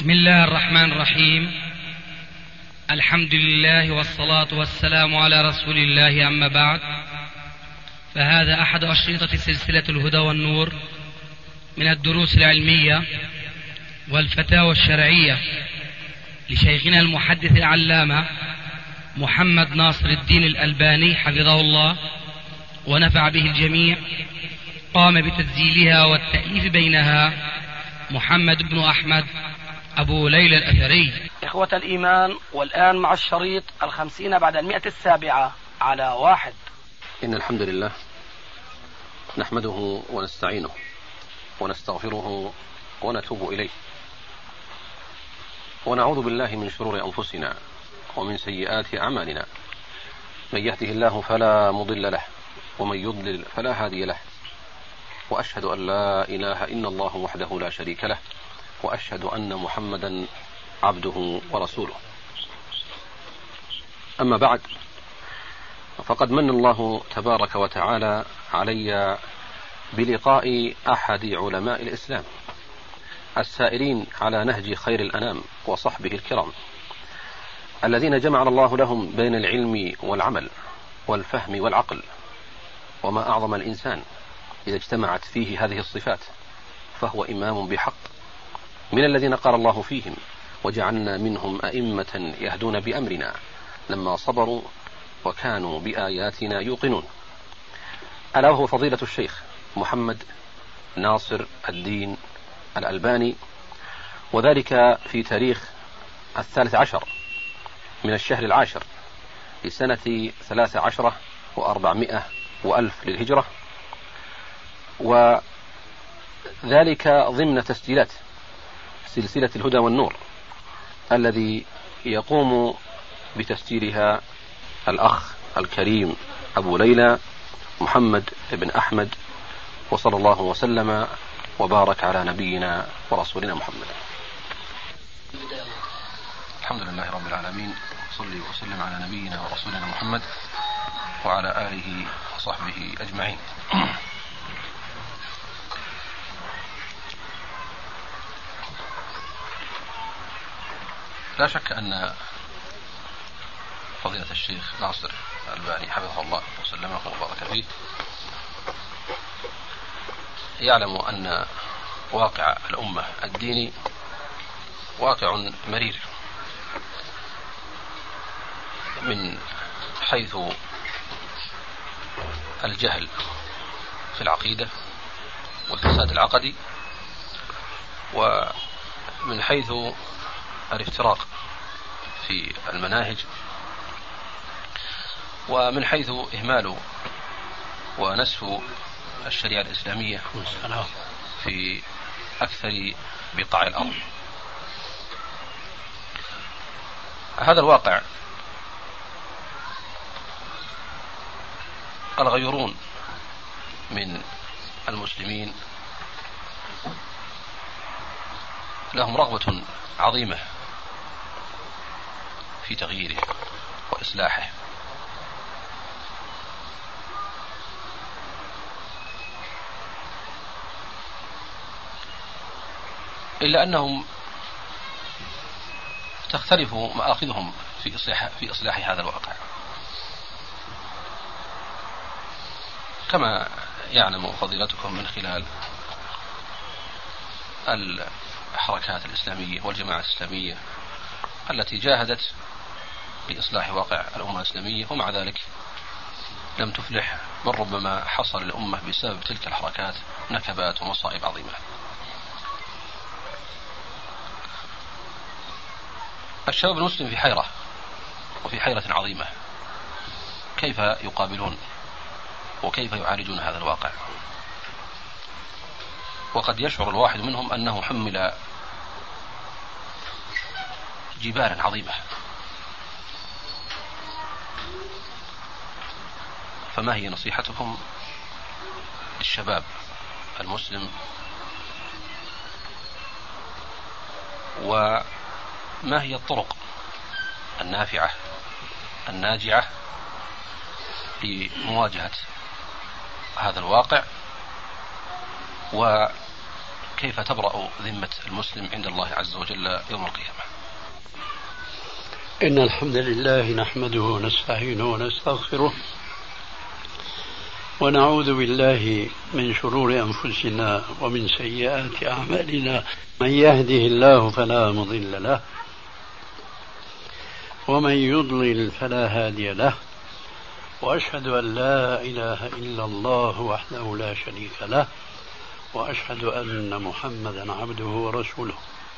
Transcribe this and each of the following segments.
بسم الله الرحمن الرحيم. الحمد لله والصلاة والسلام على رسول الله، أما بعد، فهذا أحد أشرطة سلسلة الهدى والنور من الدروس العلمية والفتاوى الشرعية لشيخنا المحدث العلامة محمد ناصر الدين الألباني حفظه الله ونفع به الجميع. قام بتسجيلها والتأليف بينها محمد بن أحمد أبو ليلى الأثري. إخوة الإيمان، والآن مع الشريط 50 بعد 107 على 1. إن الحمد لله نحمده ونستعينه ونستغفره ونتوب إليه، ونعوذ بالله من شرور أنفسنا ومن سيئات أعمالنا. من يهده الله فلا مضل له، ومن يضلل فلا هادي له، وأشهد أن لا إله إلا الله وحده لا شريك له، وأشهد أن محمدا عبده ورسوله. أما بعد، فقد من الله تبارك وتعالى علي بلقاء أحد علماء الإسلام السائرين على نهج خير الأنام وصحبه الكرام، الذين جمع الله لهم بين العلم والعمل والفهم والعقل. وما أعظم الإنسان إذا اجتمعت فيه هذه الصفات، فهو إمام بحق من الذين قال الله فيهم: وجعلنا منهم أئمة يهدون بأمرنا لما صبروا وكانوا بآياتنا يوقنون. ألا وهو فضيلة الشيخ محمد ناصر الدين الألباني، وذلك في تاريخ 13 من الشهر 10 لسنة 13 و400 وألف للهجرة، وذلك ضمن تسجيلات سلسلة الهدى والنور الذي يقوم بتسجيلها الأخ الكريم أبو ليلى محمد بن أحمد، وصلى الله وسلم وبارك على نبينا ورسولنا محمد. الحمد لله رب العالمين، صلي وسلم على نبينا ورسولنا محمد وعلى آله وصحبه أجمعين. لا شك أن فضيلة الشيخ ناصر الألباني حفظه الله وسلمه وبارك فيه يعلم أن واقع الأمة الديني واقع مرير، من حيث الجهل في العقيدة والفساد العقدي، ومن حيث الافتراق في المناهج، ومن حيث إهمال ونسف الشريعة الإسلامية في أكثر بقاع الأرض. هذا الواقع الغيرون من المسلمين لهم رغبة عظيمة في تغييره وإصلاحه، إلا أنهم تختلف مآخذهم في إصلاح هذا الواقع. كما يعلم فضيلتكم من خلال الحركات الإسلامية والجماعات الإسلامية التي جاهدت بإصلاح واقع الأمة الإسلامية، ومع ذلك لم تفلح، بل ربما حصل الأمة بسبب تلك الحركات نكبات ومصائب عظيمة. الشباب المسلم في حيرة، وفي حيرة عظيمة، كيف يقابلون وكيف يعالجون هذا الواقع؟ وقد يشعر الواحد منهم أنه حمل جبالا عظيمة، فما هي نصيحتكم للشباب المسلم، وما هي الطرق النافعة الناجعة لمواجهة هذا الواقع كيف تبرأ ذمة المسلم عند الله عز وجل يوم القيامة؟ إن الحمد لله نحمده ونستعينه ونستغفره ونعوذ بالله من شرور أنفسنا ومن سيئات أعمالنا. من يهده الله فلا مضل له ومن يضلل فلا هادي له، وأشهد أن لا إله إلا الله وحده لا شريك له، وأشهد أن محمدا عبده ورسوله.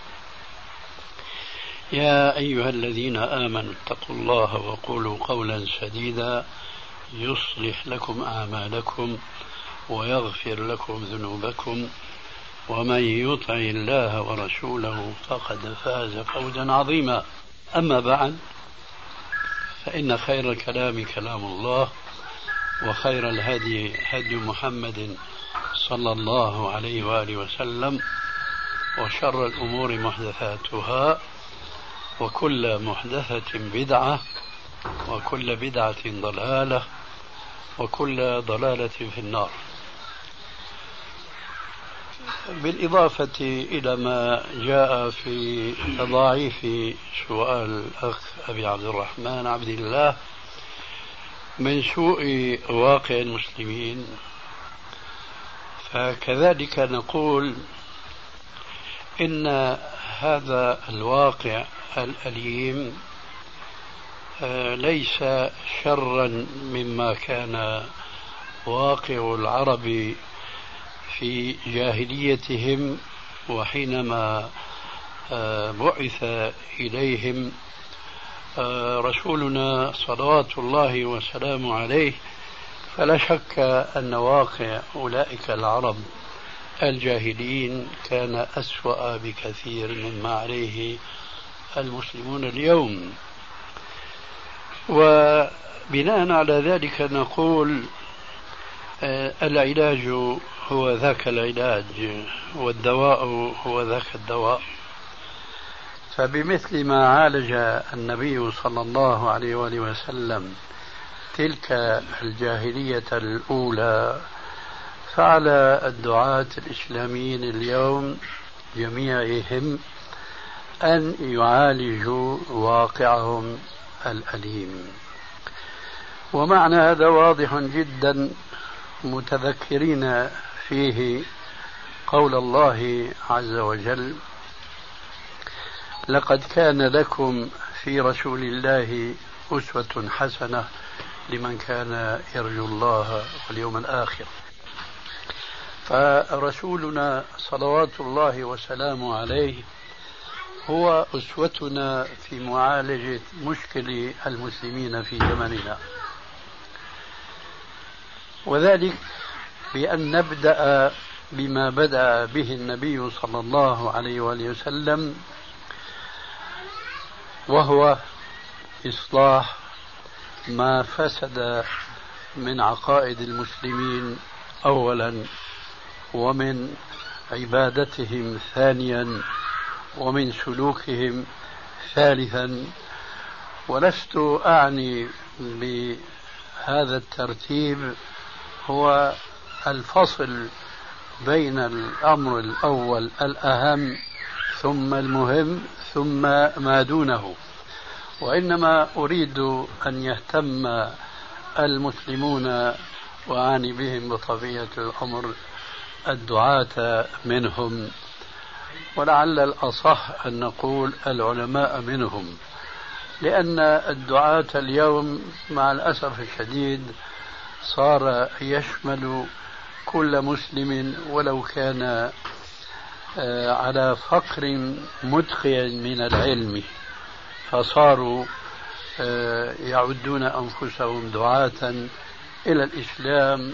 يا أيها الذين آمنوا اتقوا الله وقولوا قولا سديدا يصلح لكم أعمالكم ويغفر لكم ذنوبكم، ومن يطع الله ورسوله فقد فاز فوزا عظيما. أما بعد، فإن خير الكلام كلام الله، وخير الهدي هدي محمد صلى الله عليه وآله وسلم، وشر الأمور محدثاتها، وكل محدثة بدعة، وكل بدعة ضلالة، وكل ضلالة في النار. بالإضافة إلى ما جاء في تضاعيف سؤال الأخ أبي عبد الرحمن عبد الله من سوء واقع المسلمين، فكذلك نقول إن هذا الواقع الأليم ليس شرا مما كان واقع العرب في جاهليتهم، وحينما بعث إليهم رسولنا صلوات الله وسلامه عليه، فلا شك أن واقع أولئك العرب الجاهلين كان أسوأ بكثير مما عليه المسلمون اليوم. وبناء على ذلك نقول العلاج هو ذاك العلاج، والدواء هو ذاك الدواء. فبمثل ما عالج النبي صلى الله عليه وآله وسلم تلك الجاهلية الأولى، فعلى الدعاة الإسلاميين اليوم جميعهم أن يعالجوا واقعهم الأليم. ومعنى هذا واضح جدا، متذكرين فيه قول الله عز وجل: لقد كان لكم في رسول الله أسوة حسنة لمن كان يرجو الله واليوم الآخر. فرسولنا صلوات الله وسلامه عليه هو أسوتنا في معالجة مشكل المسلمين في زمننا، وذلك بأن نبدأ بما بدأ به النبي صلى الله عليه وآله وسلم، وهو إصلاح ما فسد من عقائد المسلمين أولا، ومن عبادتهم ثانيا، ومن سلوكهم ثالثا. ولست أعني بهذا الترتيب هو الفصل بين الأمر الأول الأهم ثم المهم ثم ما دونه، وإنما أريد أن يهتم المسلمون، وأعني بهم بطبيعة الأمر الدعاة منهم، ولعل الأصح أن نقول العلماء منهم، لأن الدعاة اليوم مع الأسف الشديد صار يشمل كل مسلم ولو كان على فقر مدقع من العلم، فصاروا يعدون أنفسهم دعاة إلى الإسلام.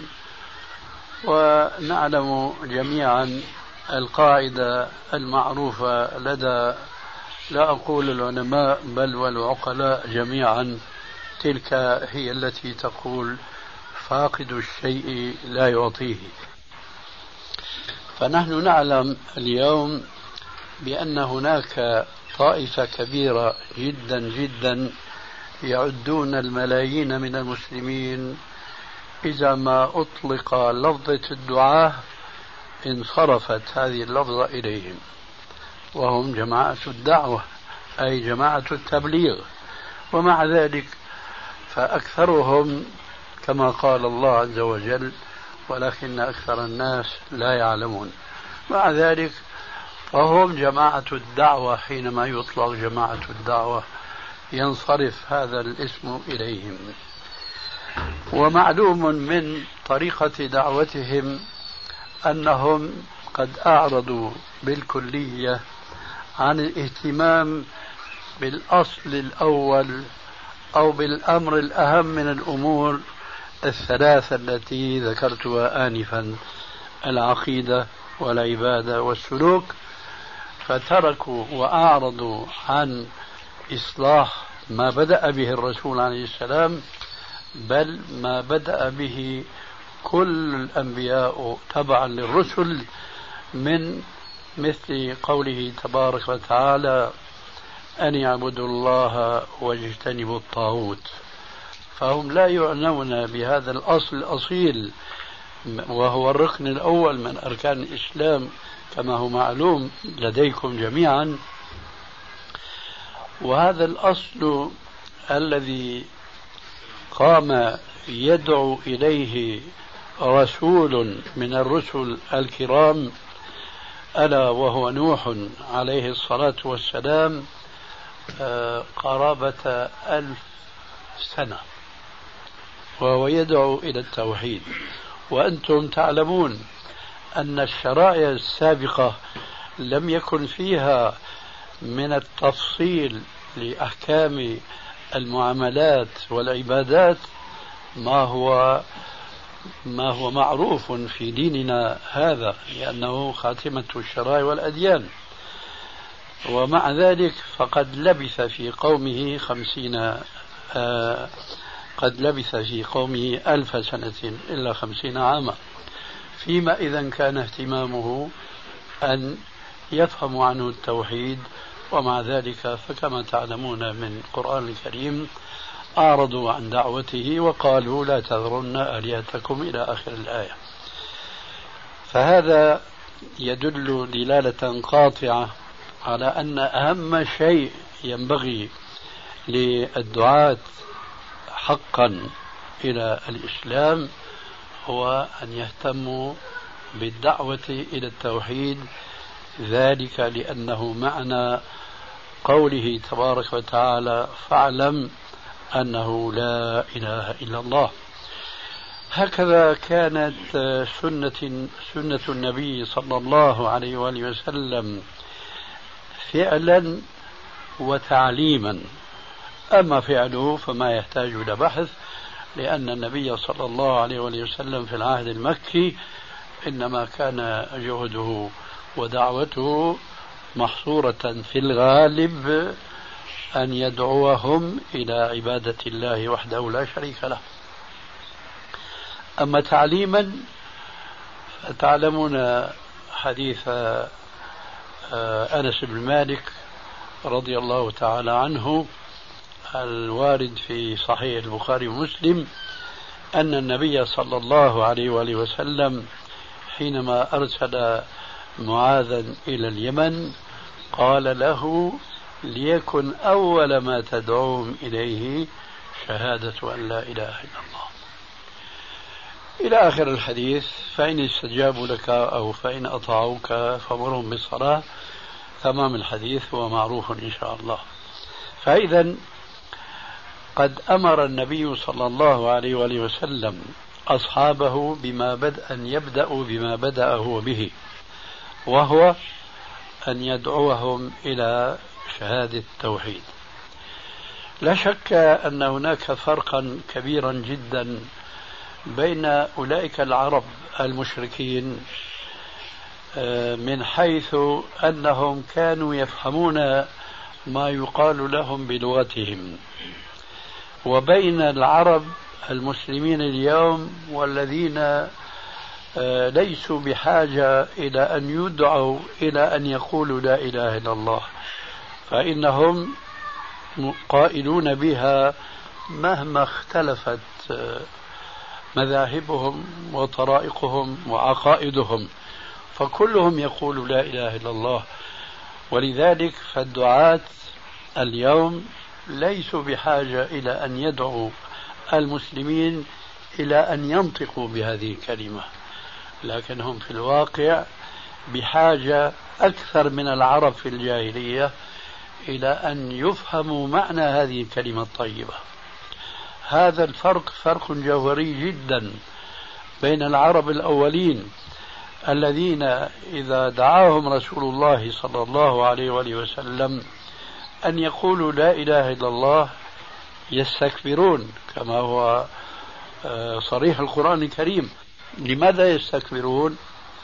ونعلم جميعا القاعدة المعروفة لدى لا أقول العلماء بل والعقلاء جميعا، تلك هي التي تقول: فاقد الشيء لا يعطيه. فنحن نعلم اليوم بأن هناك طائفة كبيرة جدا جدا يعدون الملايين من المسلمين إذا ما أطلق لفظة الدعاة انصرفت هذه اللفظة إليهم، وهم جماعة الدعوة أي جماعة التبليغ. ومع ذلك فأكثرهم كما قال الله عز وجل ولكن أكثر الناس لا يعلمون. مع ذلك فهم جماعة الدعوة، حينما يطلق جماعة الدعوة ينصرف هذا الاسم إليهم. ومعلوم من طريقة دعوتهم أنهم قد أعرضوا بالكلية عن الاهتمام بالأصل الأول أو بالأمر الأهم من الأمور الثلاثة التي ذكرتها آنفا: العقيدة والعبادة والسلوك. فتركوا وأعرضوا عن إصلاح ما بدأ به الرسول عليه السلام، بل ما بدأ به كل الأنبياء تبعا للرسل، من مثل قوله تبارك وتعالى: أن يعبدوا الله واجتنبوا الطاغوت. فهم لا يعنون بهذا الأصل الأصيل، وهو الركن الأول من أركان الإسلام كما هو معلوم لديكم جميعا. وهذا الأصل الذي قام يدعو إليه رسول من الرسل الكرام، ألا وهو نوح عليه الصلاة والسلام، قرابة 1000 سنة وهو يدعو إلى التوحيد. وأنتم تعلمون أن الشرائع السابقة لم يكن فيها من التفصيل لأحكام المعاملات والعبادات ما هو معروف في ديننا هذا، لأنه خاتمة الشرائع والأديان. ومع ذلك فقد لبث في قومه 1000 سنة إلا 50 عاما، فيما إذا كان اهتمامه أن يفهم عنه التوحيد. ومع ذلك فكما تعلمون من القرآن الكريم أعرضوا عن دعوته وقالوا: لا تذرن آلهتكم إلى آخر الآية. فهذا يدل دلالة قاطعة على أن أهم شيء ينبغي للدعاة حقا إلى الإسلام هو أن يهتموا بالدعوة إلى التوحيد، ذلك لأنه معنى قوله تبارك وتعالى: فاعلم أنه لا إله إلا الله. هكذا كانت سنة النبي صلى الله عليه وآله وسلم فعلا وتعليما. أما فعله فما يحتاج إلى بحث، لأن النبي صلى الله عليه وآله وسلم في العهد المكي إنما كان جهده ودعوته محصورة في الغالب أن يدعوهم إلى عبادة الله وحده لا شريك له. أما تعليما فتعلمون حديث أنس بن مالك رضي الله تعالى عنه الوارد في صحيح البخاري ومسلم، أن النبي صلى الله عليه وآله وسلم حينما أرسل معاذا إلى اليمن قال له: ليكن أول ما تدعوهم إليه شهادة أن لا إله إلا الله، إلى آخر الحديث. فإن استجابوا لك أو فإن أطاعوك فأمرهم بالصلاة. تمام الحديث هو معروف إن شاء الله. فإذا قد أمر النبي صلى الله عليه وآله وسلم أصحابه أن يبدأوا بما بدأ هو به، وهو أن يدعوهم إلى شهادة التوحيد. لا شك أن هناك فرقا كبيرا جدا بين أولئك العرب المشركين من حيث أنهم كانوا يفهمون ما يقال لهم بلغتهم، وبين العرب المسلمين اليوم والذين ليسوا بحاجة إلى أن يدعوا إلى أن يقولوا لا إله إلا الله، فإنهم قائلون بها مهما اختلفت مذاهبهم وطرائقهم وعقائدهم. فكلهم يقول لا إله إلا الله. ولذلك فالدعاة اليوم ليسوا بحاجة إلى أن يدعوا المسلمين إلى أن ينطقوا بهذه الكلمة، لكنهم في الواقع بحاجة أكثر من العرب في الجاهلية إلى أن يفهموا معنى هذه الكلمة الطيبة. هذا الفرق فرق جوهري جدا بين العرب الأولين الذين إذا دعاهم رسول الله صلى الله عليه وآله وسلم أن يقولوا لا إله إلا الله يستكبرون، كما هو صريح القرآن الكريم. لماذا يستكبرون؟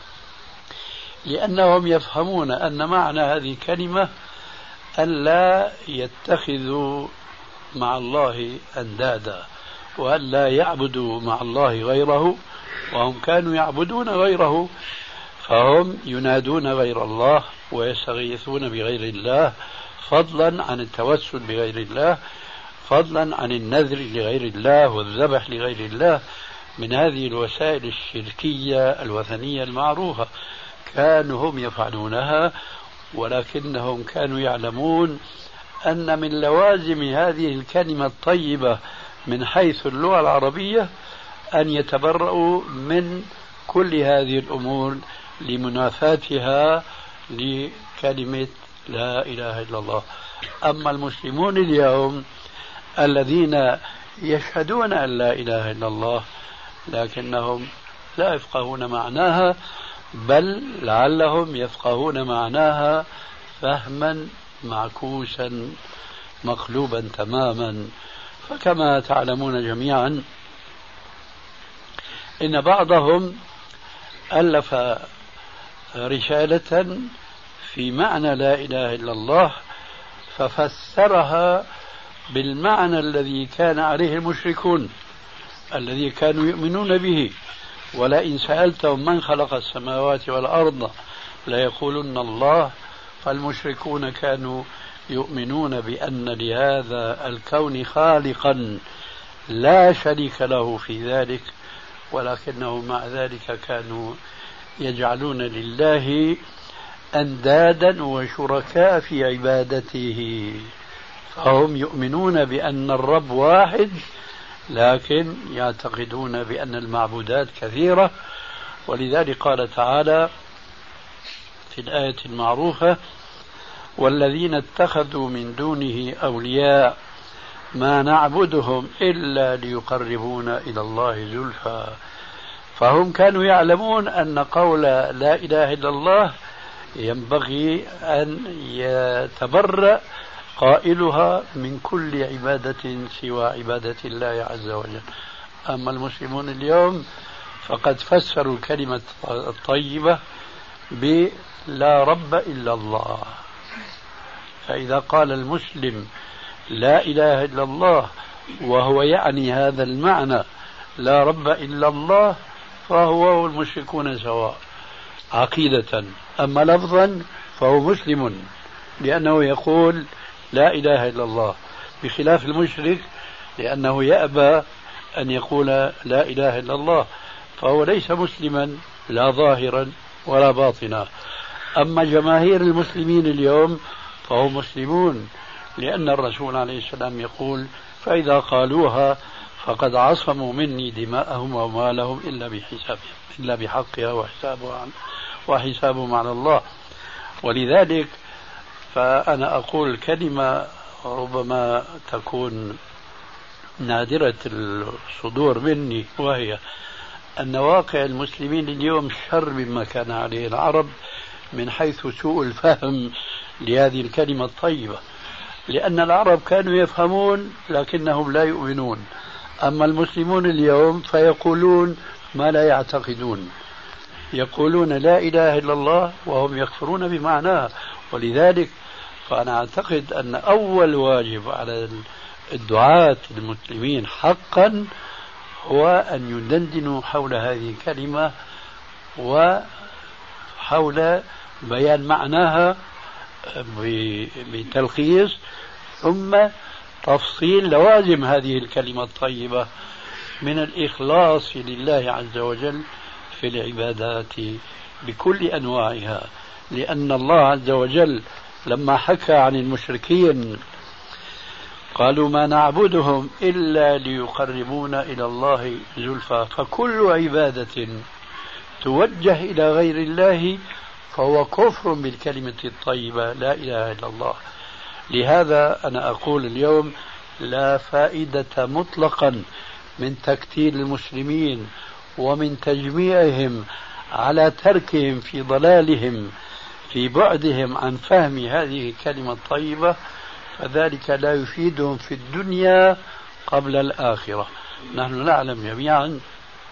لأنهم يفهمون أن معنى هذه الكلمة أن لا يتخذوا مع الله أندادا، وأن لا يعبدوا مع الله غيره، وهم كانوا يعبدون غيره، فهم ينادون غير الله ويستغيثون بغير الله، فضلا عن التوسل بغير الله، فضلا عن النذر لغير الله والذبح لغير الله، من هذه الوسائل الشركية الوثنية المعروفة. كانوا هم يفعلونها، ولكنهم كانوا يعلمون أن من لوازم هذه الكلمة الطيبة من حيث اللغة العربية أن يتبرؤوا من كل هذه الأمور لمنافاتها لكلمة لا إله إلا الله. أما المسلمون اليوم الذين يشهدون أن لا إله إلا الله لكنهم لا يفقهون معناها، بل لعلهم يفقهون معناها فهما معكوسا مقلوبا تماما. فكما تعلمون جميعا إن بعضهم ألف رسالة في معنى لا إله إلا الله ففسرها بالمعنى الذي كان عليه المشركون الذي كانوا يؤمنون به. ولئن سألتهم من خلق السماوات والأرض ليقولن الله. فالمشركون كانوا يؤمنون بأن لهذا الكون خالقا لا شريك له في ذلك، ولكنهم مع ذلك كانوا يجعلون لله أندادا وشركاء في عبادته. فهم يؤمنون بأن الرب واحد، لكن يعتقدون بأن المعبودات كثيرة. ولذلك قال تعالى في الآية المعروفة: والذين اتخذوا من دونه أولياء ما نعبدهم إلا ليقربونا إلى الله زلفى. فهم كانوا يعلمون أن قول لا إله إلا الله ينبغي أن يتبرأ قائلها من كل عبادة سوى عبادة الله عز وجل. أما المسلمون اليوم فقد فسروا الكلمة الطيبة بلا رب إلا الله. فإذا قال المسلم لا إله إلا الله وهو يعني هذا المعنى لا رب إلا الله فهو والمشركون سواء عقيدة. أما لفظا فهو مسلم لأنه يقول لا إله إلا الله، بخلاف المشرك لأنه يأبى أن يقول لا إله إلا الله، فهو ليس مسلما لا ظاهرا ولا باطنا. أما جماهير المسلمين اليوم فهم مسلمون، لأن الرسول عليه السلام يقول: فإذا قالوها فقد عصموا مني دماءهم وأموالهم إلا بحقها وحسابهم على الله. ولذلك فأنا أقول كلمة ربما تكون نادرة الصدور مني، وهي أن واقع المسلمين اليوم شر مما كان عليه العرب من حيث سوء الفهم لهذه الكلمة الطيبة. لأن العرب كانوا يفهمون لكنهم لا يؤمنون، أما المسلمون اليوم فيقولون ما لا يعتقدون، يقولون لا إله إلا الله وهم يكفرون بمعناها. ولذلك فأنا أعتقد أن أول واجب على الدعاة المسلمين حقا هو أن يدندنوا حول هذه الكلمة وحول بيان معناها بتلخيص، ثم تفصيل لوازم هذه الكلمة الطيبة من الإخلاص لله عز وجل في العبادات بكل أنواعها، لأن الله عز وجل لما حكى عن المشركين قالوا ما نعبدهم إلا ليقربونا إلى الله زلفى، فكل عبادة توجه إلى غير الله فهو كفر بالكلمة الطيبة لا إله إلا الله. لهذا أنا أقول اليوم لا فائدة مطلقا من تكتيل المسلمين ومن تجميعهم على تركهم في ضلالهم في بعدهم عن فهم هذه الكلمة الطيبة، فذلك لا يفيدهم في الدنيا قبل الآخرة. نحن نعلم جميعا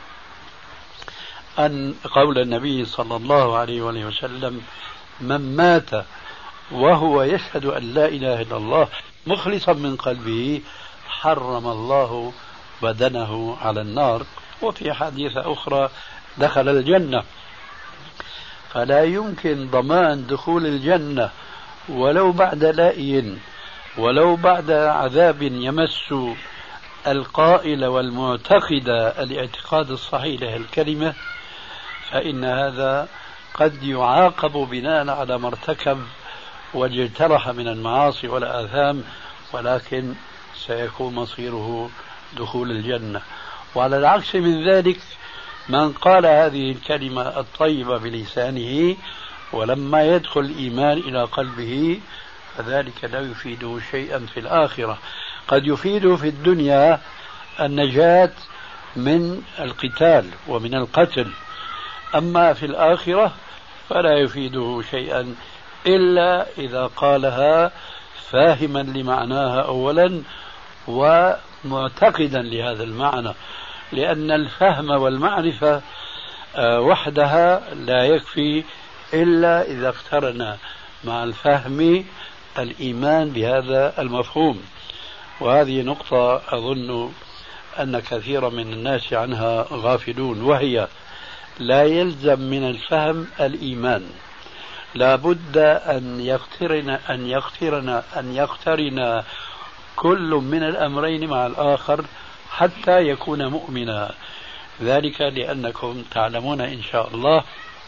أن قول النبي صلى الله عليه وسلم من مات وهو يشهد أن لا إله إلا الله مخلصا من قلبه حرم الله بدنه على النار، وفي حديثة أخرى دخل الجنة. فلا يمكن ضمان دخول الجنة ولو بعد لائي ولو بعد عذاب يمس القائل والمعتقد الاعتقاد الصحيح له الكلمة، فإن هذا قد يعاقب بناء على ما ارتكب واجترح من المعاصي والآثام، ولكن سيكون مصيره دخول الجنة. وعلى العكس من ذلك من قال هذه الكلمة الطيبة بلسانه ولما يدخل الإيمان إلى قلبه فذلك لا يفيده شيئا في الآخرة، قد يفيده في الدنيا النجاة من القتال ومن القتل، أما في الآخرة فلا يفيده شيئا إلا إذا قالها فاهما لمعناها أولا ومعتقدا لهذا المعنى، لأن الفهم والمعرفة وحدها لا يكفي إلا إذا اقترن مع الفهم الإيمان بهذا المفهوم. وهذه نقطة أظن أن كثيرا من الناس عنها غافلون، وهي لا يلزم من الفهم الإيمان، لا بد أن يقترن كل من الأمرين مع الآخر حتى يكون مؤمنا. ذلك لأنكم تعلمون إن شاء الله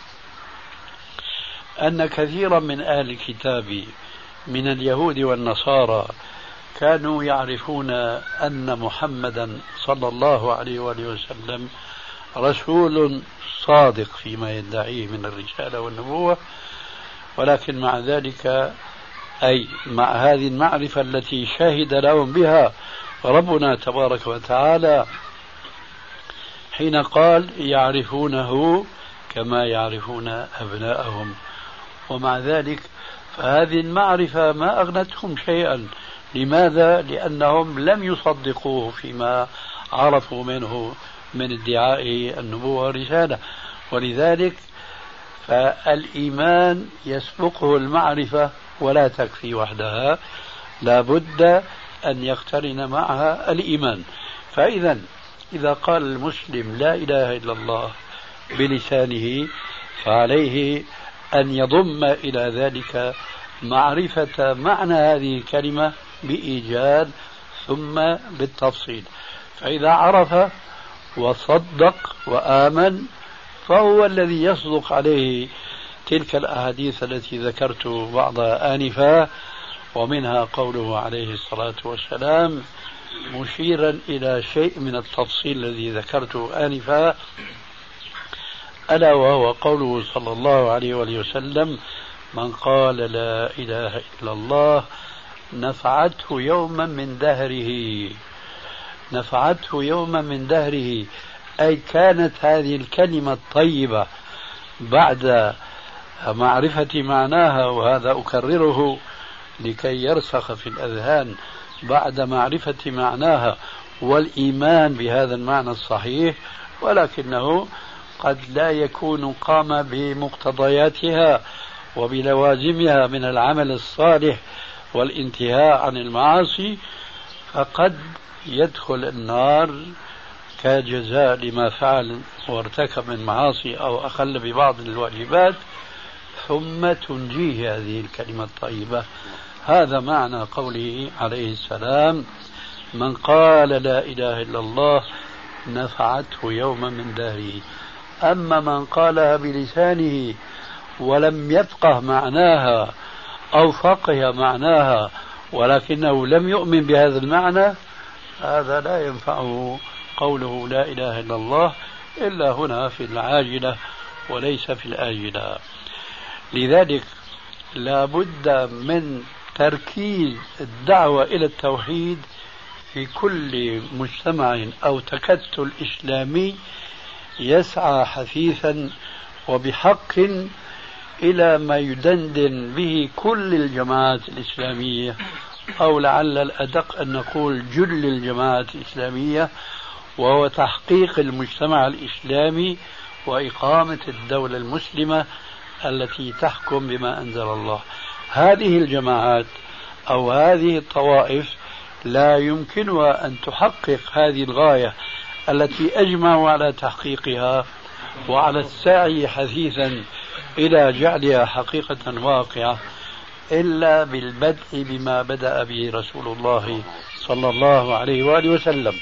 أن كثيرا من أهل الكتاب من اليهود والنصارى كانوا يعرفون أن محمدا صلى الله عليه وآله وسلم رسول صادق فيما يدعيه من الرسالة والنبوة، ولكن مع ذلك أي مع هذه المعرفة التي شهد لهم بها ربنا تبارك وتعالى حين قال يعرفونه كما يعرفون أبناءهم، ومع ذلك فهذه المعرفة ما أغنتهم شيئا. لماذا؟ لأنهم لم يصدقوه فيما عرفوا منه من ادعاء النبوة والرسالة، ولذلك فالإيمان يسبقه المعرفة ولا تكفي وحدها، لا بد أن يقترن معها الإيمان. إذا قال المسلم لا إله إلا الله بلسانه فعليه أن يضم إلى ذلك معرفة معنى هذه الكلمة بإيجاد ثم بالتفصيل، فإذا عرف وصدق وآمن فهو الذي يصدق عليه تلك الأحاديث التي ذكرت بعضها آنفا، ومنها قوله عليه الصلاة والسلام مشيرا إلى شيء من التفصيل الذي ذكرته آنفا، ألا وهو قوله صلى الله عليه وسلم من قال لا إله إلا الله نفعته يوما من دهره، أي كانت هذه الكلمة الطيبة بعد معرفة معناها، وهذا أكرره لكي يرسخ في الأذهان، بعد معرفة معناها والإيمان بهذا المعنى الصحيح، ولكنه قد لا يكون قام بمقتضياتها وبلوازمها من العمل الصالح والانتهاء عن المعاصي، فقد يدخل النار كجزاء لما فعل وارتكب من معاصي أو أخل ببعض الواجبات، ثم تنجيه هذه الكلمة الطيبة. هذا معنى قوله عليه السلام من قال لا إله إلا الله نفعته يوما من دهره، أما من قالها بلسانه ولم يفقه معناها أو فقه معناها ولكنه لم يؤمن بهذا المعنى، هذا لا ينفعه قوله لا إله إلا الله إلا هنا في العاجلة وليس في الآجلة. لذلك لا بد من تركيز الدعوة إلى التوحيد في كل مجتمع أو تكتل إسلامي يسعى حثيثا وبحق إلى ما يدندن به كل الجماعات الإسلامية، أو لعل الأدق أن نقول جل الجماعات الإسلامية، وهو تحقيق المجتمع الإسلامي وإقامة الدولة المسلمة التي تحكم بما أنزل الله. هذه الجماعات أو هذه الطوائف لا يمكنها أن تحقق هذه الغاية التي أجمعوا على تحقيقها وعلى السعي حثيثا إلى جعلها حقيقة واقعة إلا بالبدء بما بدأ به رسول الله صلى الله عليه وآله وسلم.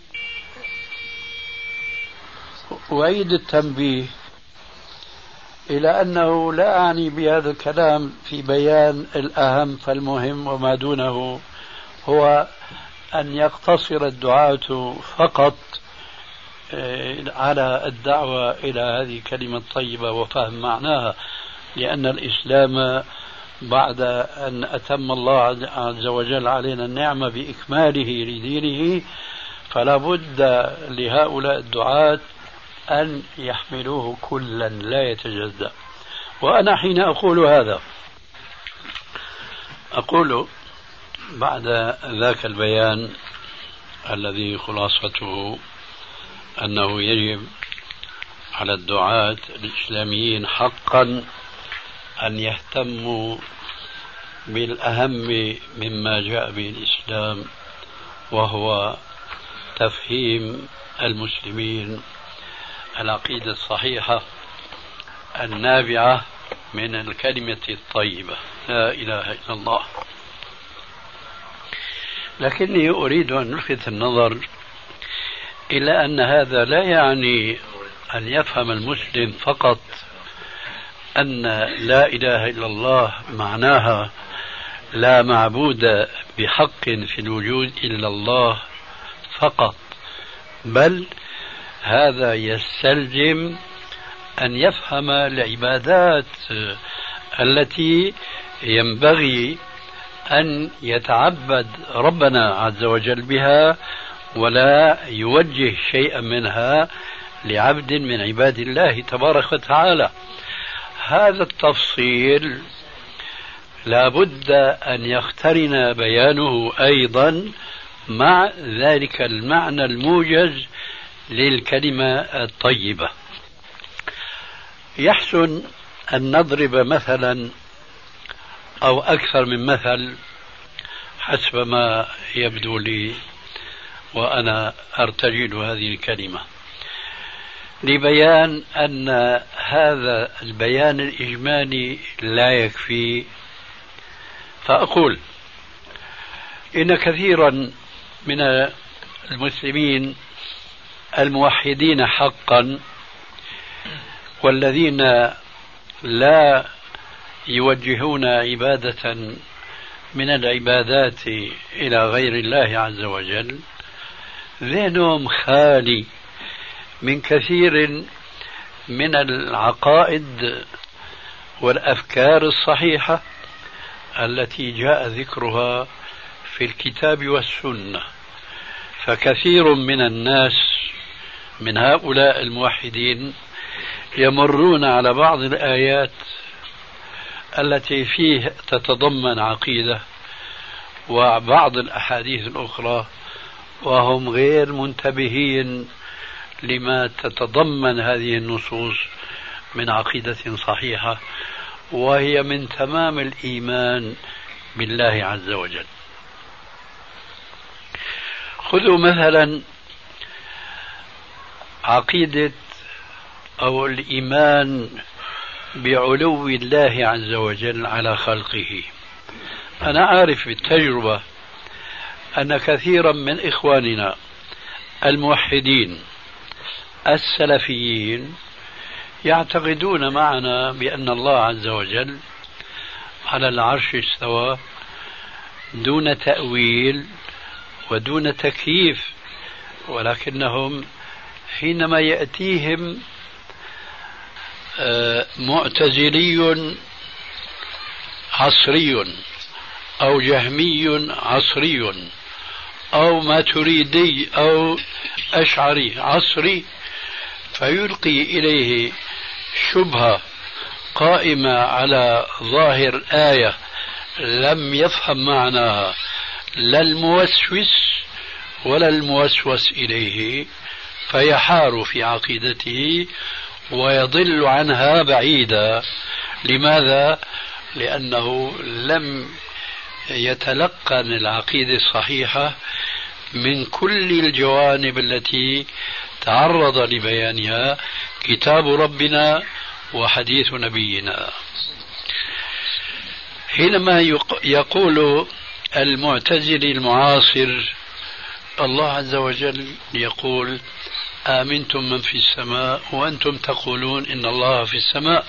أعيد التنبيه إلى أنه لا أعني بهذا الكلام في بيان الأهم فالمهم، وما دونه هو أن يقتصر الدعاة فقط على الدعوة إلى هذه الكلمة الطيبة وفهم معناها، لأن الإسلام بعد أن أتم الله عز وجل علينا النعمة بإكماله لدينه فلا بد لهؤلاء الدعاة أن يحملوه كلا لا يتجزأ. وأنا حين أقول هذا أقول بعد ذاك البيان الذي خلاصته أنه يجب على الدعاة الإسلاميين حقا أن يهتموا بالأهم مما جاء به الإسلام، وهو تفهيم المسلمين العقيدة الصحيحة النابعة من الكلمة الطيبة لا إله إلا الله. لكني أريد أن ألفت النظر إلى أن هذا لا يعني أن يفهم المسلم فقط أن لا إله إلا الله معناها لا معبود بحق في الوجود إلا الله فقط، بل هذا يستلزم أن يفهم العبادات التي ينبغي أن يتعبد ربنا عز وجل بها ولا يوجه شيئا منها لعبد من عباد الله تبارك وتعالى. هذا التفصيل لا بد أن يقترن بيانه أيضا مع ذلك المعنى الموجز للكلمة الطيبة. يحسن أن نضرب مثلا أو أكثر من مثل حسب ما يبدو لي وأنا أرتجل هذه الكلمة لبيان أن هذا البيان الإجمالي لا يكفي. فأقول إن كثيرا من المسلمين الموحدين حقا والذين لا يوجهون عبادة من العبادات إلى غير الله عز وجل ذهنهم خالي من كثير من العقائد والأفكار الصحيحة التي جاء ذكرها في الكتاب والسنة. فكثير من الناس من هؤلاء الموحدين يمرون على بعض الآيات التي فيه تتضمن عقيدة وبعض الأحاديث الأخرى وهم غير منتبهين لما تتضمن هذه النصوص من عقيدة صحيحة، وهي من تمام الإيمان بالله عز وجل. خذوا مثلا عقيدة أو الإيمان بعلو الله عز وجل على خلقه. أنا عارف بالتجربة أن كثيرا من إخواننا الموحدين السلفيين يعتقدون معنا بأن الله عز وجل على العرش استوى دون تأويل ودون تكييف، ولكنهم حينما يأتيهم معتزلي عصري أو جهمي عصري أو ماتريدي أو أشعري عصري فيلقي إليه شبهة قائمة على ظاهر آية لم يفهم معناها لا الموسوس ولا الموسوس إليه، فيحار في عقيدته ويضل عنها بعيدا. لماذا؟ لأنه لم يتلقن العقيدة الصحيحة من كل الجوانب التي تعرض لبيانها كتاب ربنا وحديث نبينا. حينما يقول المعتزلي المعاصر الله عز وجل يقول آمنتم من في السماء وأنتم تقولون إن الله في السماء،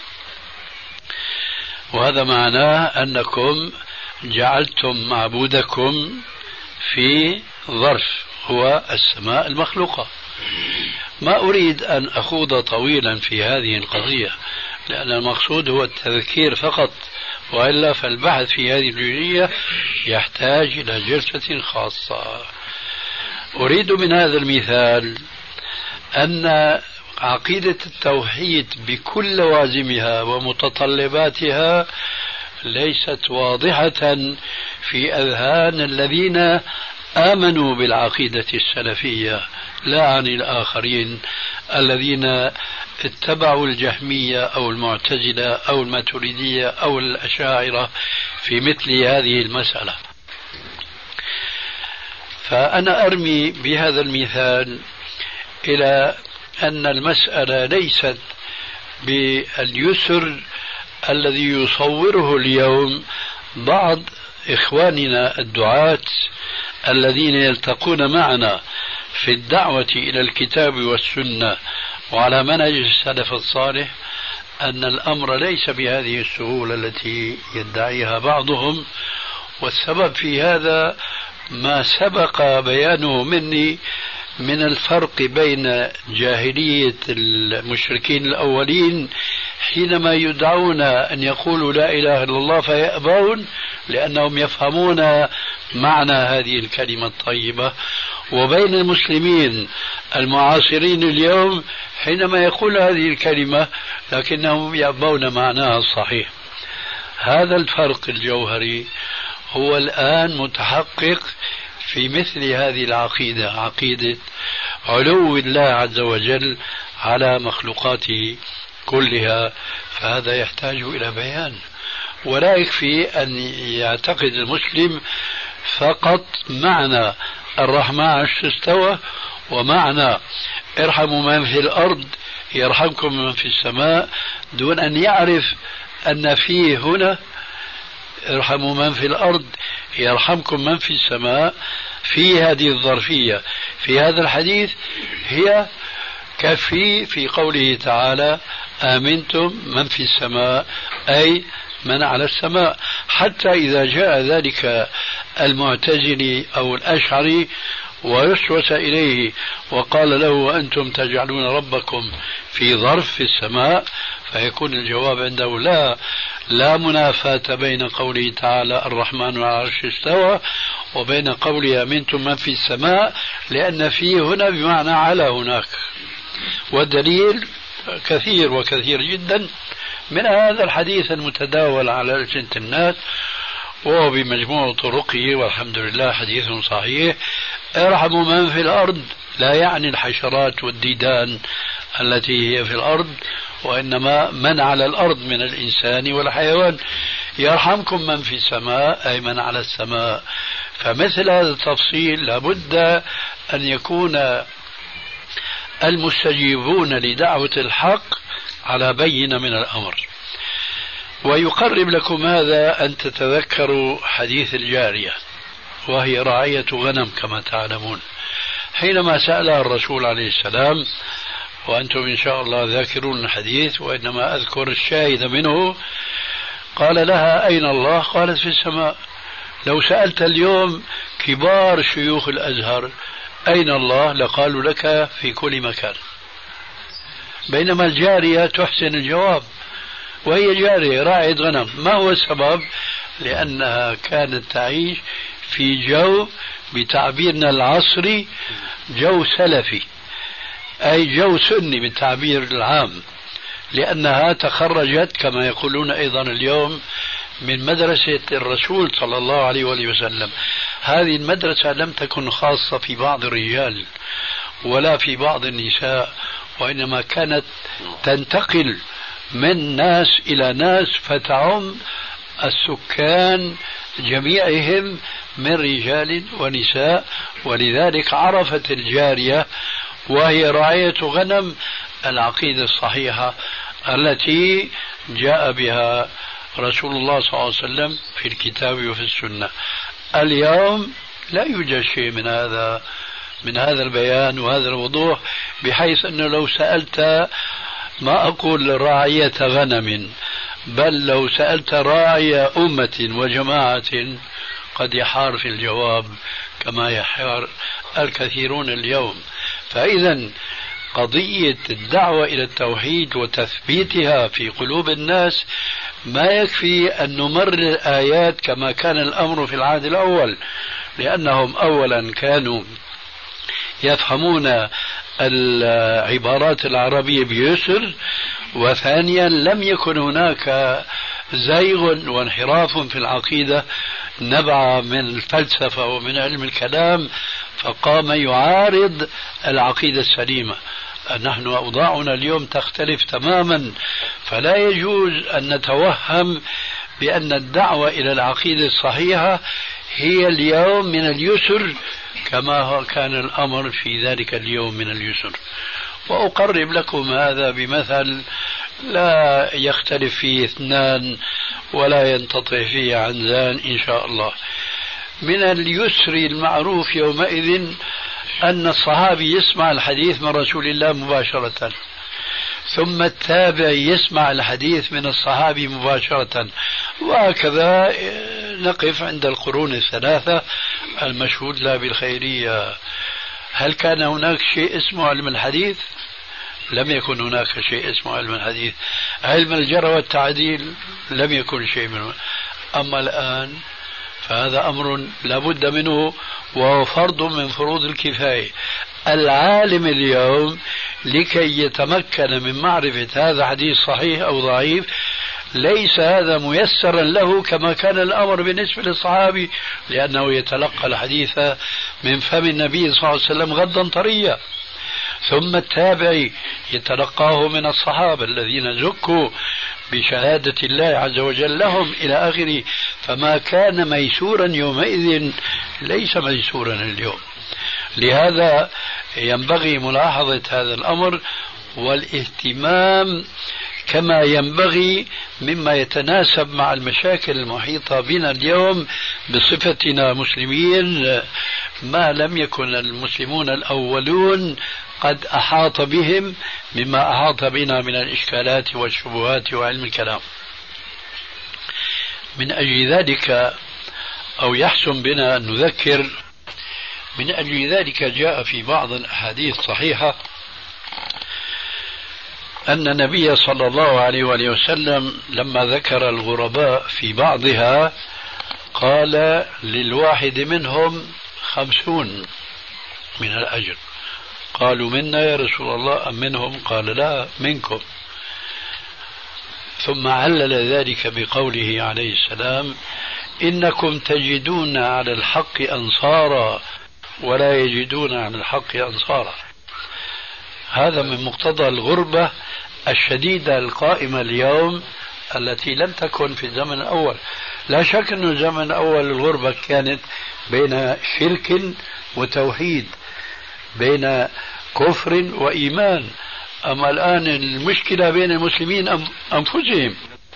وهذا معناه أنكم جعلتم معبودكم في ظرف هو السماء المخلوقة. ما أريد أن أخوض طويلا في هذه القضية لأن المقصود هو التذكير فقط، وإلا فالبحث في هذه الجزئية يحتاج إلى جلسة خاصة. أريد من هذا المثال أن عقيدة التوحيد بكل لوازمها ومتطلباتها ليست واضحة في أذهان الذين آمنوا بالعقيدة السلفية، لا عن الآخرين الذين اتبعوا الجهمية أو المعتزلة أو الماتريدية أو الأشاعرة في مثل هذه المسألة. فأنا أرمي بهذا المثال إلى أن المسألة ليست باليسر الذي يصوره اليوم بعض إخواننا الدعاة الذين يلتقون معنا في الدعوة إلى الكتاب والسنة وعلى منهج السلف الصالح، أن الأمر ليس بهذه السهولة التي يدعيها بعضهم. والسبب في هذا ما سبق بيانه مني من الفرق بين جاهلية المشركين الأولين حينما يدعون أن يقولوا لا إله إلا الله فيأبون لأنهم يفهمون معنى هذه الكلمة الطيبة، وبين المسلمين المعاصرين اليوم حينما يقول هذه الكلمة لكنهم يأبون معناها الصحيح. هذا الفرق الجوهري هو الآن متحقق في مثل هذه العقيدة، عقيدة علو الله عز وجل على مخلوقاته كلها. فهذا يحتاج إلى بيان، ولا يكفي أن يعتقد المسلم فقط معنى الرحمن عرش استوى ومعنى ارحموا من في الأرض يرحمكم من في السماء، دون أن يعرف أن فيه هنا ارحموا من في الأرض يرحمكم من في السماء في هذه الظرفية في هذا الحديث هي كفي في قوله تعالى آمنتم من في السماء، أي من على السماء. حتى إذا جاء ذلك المعتزلي أو الأشعري ويسوس إليه وقال له وأنتم تجعلون ربكم في ظرف في السماء، فيكون الجواب عنده لا منافاة بين قوله تعالى الرحمن على العرش استوى وبين قوله آمنتم من في السماء، لأن فيه هنا بمعنى على هناك. والدليل كثير وكثير جدا من هذا الحديث المتداول على ألسنة الناس وهو بمجموع طرقه والحمد لله حديث صحيح. ارحموا من في الأرض لا يعني الحشرات والديدان التي هي في الأرض، وإنما من على الأرض من الإنسان والحيوان. يرحمكم من في السماء أي من على السماء. فمثل هذا التفصيل لابد أن يكون المستجيبون لدعوة الحق على بينة من الأمر. ويقرب لكم هذا أن تتذكروا حديث الجارية وهي راعية غنم كما تعلمون، حينما سألها الرسول عليه السلام وأنتم إن شاء الله ذاكرون الحديث، وإنما أذكر الشاهد منه. قال لها: أين الله؟ قالت: في السماء. لو سألت اليوم كبار شيوخ الأزهر أين الله لقالوا لك في كل مكان، بينما الجارية تحسن الجواب، وهي جارية راعية غنم. ما هو السبب؟ لأنها كانت تعيش في جو بتعبيرنا العصري جو سلفي، أي جو سني بالتعبير العام، لأنها تخرجت كما يقولون أيضا اليوم من مدرسة الرسول صلى الله عليه وسلم. هذه المدرسة لم تكن خاصة في بعض الرجال ولا في بعض النساء، وإنما كانت تنتقل من ناس إلى ناس فتعم السكان جميعهم من رجال ونساء. ولذلك عرفت الجارية وهي راعية غنم العقيدة الصحيحة التي جاء بها رسول الله صلى الله عليه وسلم في الكتاب وفي السنة. اليوم لا يوجد شيء من هذا البيان وهذا الوضوح، بحيث أنه لو سألت، ما أقول راعية غنم، بل لو سألت راعي أمة وجماعة قد يحار في الجواب كما يحار الكثيرون اليوم. فإذا قضية الدعوة إلى التوحيد وتثبيتها في قلوب الناس ما يكفي أن نمرر الآيات كما كان الأمر في العهد الأول، لأنهم أولا كانوا يفهمون العبارات العربية بيسر، وثانيا لم يكن هناك زيغ وانحراف في العقيدة نبع من الفلسفة ومن علم الكلام فقام يعارض العقيدة السليمة. نحن أوضاعنا اليوم تختلف تماما، فلا يجوز أن نتوهم بأن الدعوة إلى العقيدة الصحيحة هي اليوم من اليسر كما كان الأمر في ذلك اليوم من اليسر. وأقرب لكم هذا بمثل لا يختلف فيه اثنان ولا ينتطع فيه عنزان إن شاء الله. من اليسر المعروف يومئذ أن الصحابي يسمع الحديث من رسول الله مباشرة، ثم التابع يسمع الحديث من الصحابي مباشرة، وهكذا نقف عند القرون الثلاثة المشهود لها بالخيرية. هل كان هناك شيء اسمه علم الحديث؟ لم يكن هناك شيء اسمه علم الحديث. علم الجرح والتعديل لم يكن شيء منه. أما الآن فهذا أمر لا بد منه، وهو فرض من فروض الكفاية. العالم اليوم لكي يتمكن من معرفة هذا حديث صحيح أو ضعيف ليس هذا ميسرا له كما كان الأمر بالنسبة للصحابي، لأنه يتلقى الحديث من فم النبي صلى الله عليه وسلم غدا طريا، ثم التابعي يتلقاه من الصحابة الذين زكوا بشهادة الله عز وجل لهم إلى آخره. فما كان ميسورا يومئذ ليس ميسورا اليوم. لهذا ينبغي ملاحظة هذا الأمر والاهتمام كما ينبغي مما يتناسب مع المشاكل المحيطة بنا اليوم بصفتنا مسلمين، ما لم يكن المسلمون الأولون قد أحاط بهم مما أحاط بنا من الإشكالات والشبهات وعلم الكلام. من أجل ذلك أو يحسن بنا أن نذكر، من أجل ذلك جاء في بعض الأحاديث الصحيحة أن النبي صلى الله عليه وسلم لما ذكر الغرباء في بعضها قال للواحد منهم 50 من الأجر. قالوا منا يا رسول الله أم منهم؟ قال لا منكم. ثم علل ذلك بقوله عليه السلام إنكم تجدون على الحق أنصارا ولا يجدون على الحق أنصارا. هذا من مقتضى الغربة الشديدة القائمة اليوم التي لم تكن في الزمن الأول. لا شك أن الزمن الأول الغربة كانت بين شرك وتوحيد، بين كفر وإيمان. أما الآن المشكلة بين المسلمين أنفسهم.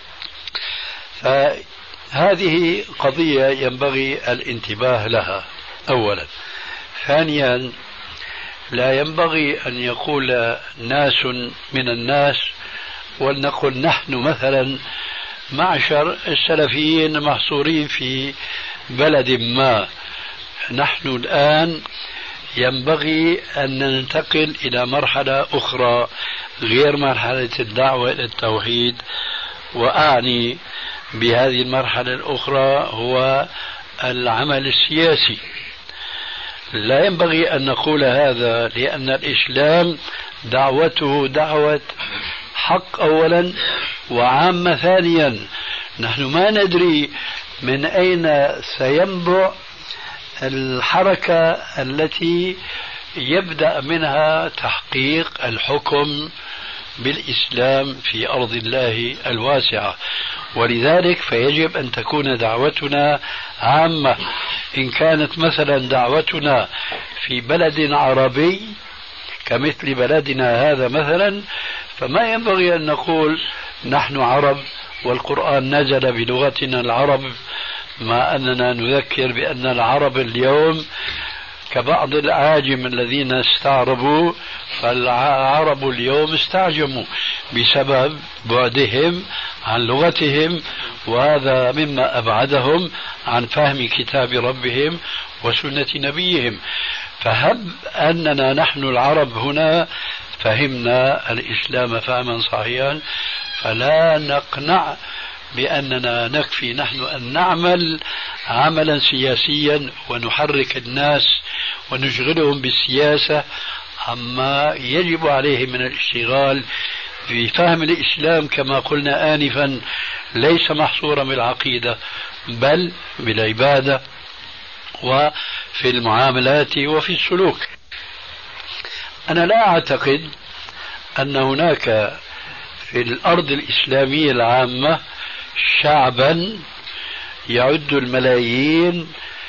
فهذه قضية ينبغي الانتباه لها أولا. ثانيا، لا ينبغي أن يقول ناس من الناس، ولنقل نحن مثلا معشر السلفيين محصورين في بلد ما، نحن الآن ينبغي أن ننتقل إلى مرحلة أخرى غير مرحلة الدعوة إلى التوحيد. وأعني بهذه المرحلة الأخرى هو العمل السياسي. لا ينبغي أن نقول هذا، لأن الإسلام دعوته دعوة حق أولا وعامة ثانيا. نحن ما ندري من أين سينبع الحركة التي يبدأ منها تحقيق الحكم بالإسلام في أرض الله الواسعة. ولذلك فيجب أن تكون دعوتنا عامة. إن كانت مثلا دعوتنا في بلد عربي كمثل بلدنا هذا مثلا، فما ينبغي أن نقول نحن عرب والقرآن نزل بلغتنا العرب، ما أننا نذكر بأن العرب اليوم كبعض الأعاجم الذين استعربوا، فالعرب اليوم استعجموا بسبب بعدهم عن لغتهم، وهذا مما أبعدهم عن فهم كتاب ربهم وسنة نبيهم. فهب أننا نحن العرب هنا فهمنا الإسلام فهما صحيحا، فلا نقنع بأننا نكفي نحن أن نعمل عملا سياسيا ونحرك الناس ونشغلهم بالسياسة عما يجب عليه من الاشتغال في فهم الإسلام، كما قلنا آنفا ليس محصورا بالعقيدة بل بالعبادة وفي المعاملات وفي السلوك. أنا لا أعتقد أن هناك في الأرض الإسلامية العامة شعبا يعد الملايين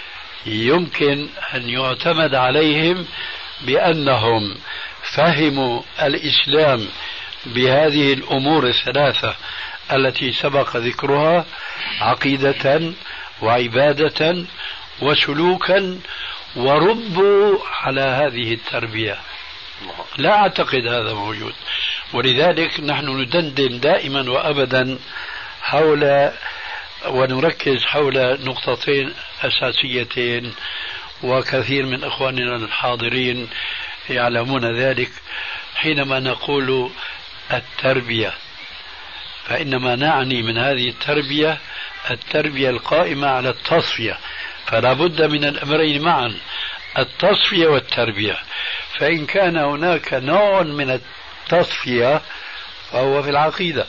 يمكن أن يعتمد عليهم بأنهم فهموا الإسلام بهذه الأمور الثلاثة التي سبق ذكرها: عقيدة وعبادة وسلوكا، وربوا على هذه التربية. لا أعتقد هذا موجود. ولذلك نحن ندندن دائما وأبدا حول ونركز حول نقطتين أساسيتين، وكثير من إخواننا الحاضرين يعلمون ذلك. حينما نقول التربية فإنما نعني من هذه التربية القائمة على التصفية، فلا بد من الأمرين معا، التصفية والتربية. فإن كان هناك نوع من التصفية فهو في العقيدة،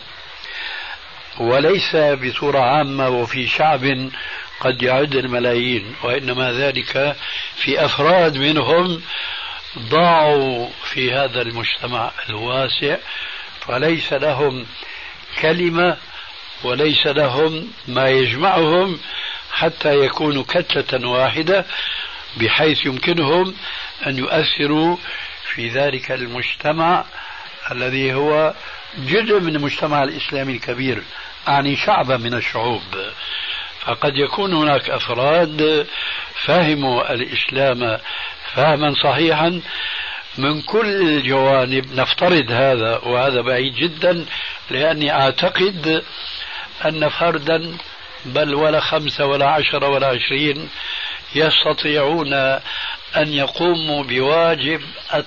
وليس بصورة عامة وفي شعب قد يعد الملايين، وإنما ذلك في أفراد منهم ضاعوا في هذا المجتمع الواسع، فليس لهم كلمة وليس لهم ما يجمعهم حتى يكونوا كتلة واحدة بحيث يمكنهم أن يؤثروا في ذلك المجتمع الذي هو جزء من المجتمع الإسلامي الكبير، أعني شعبا من الشعوب. فقد يكون هناك أفراد فهموا الإسلام فهما صحيحا من كل الجوانب، نفترض هذا، وهذا بعيد جدا، لأني أعتقد أن فردا بل ولا 5 ولا 10 ولا 20 يستطيعون أن يقوموا بواجب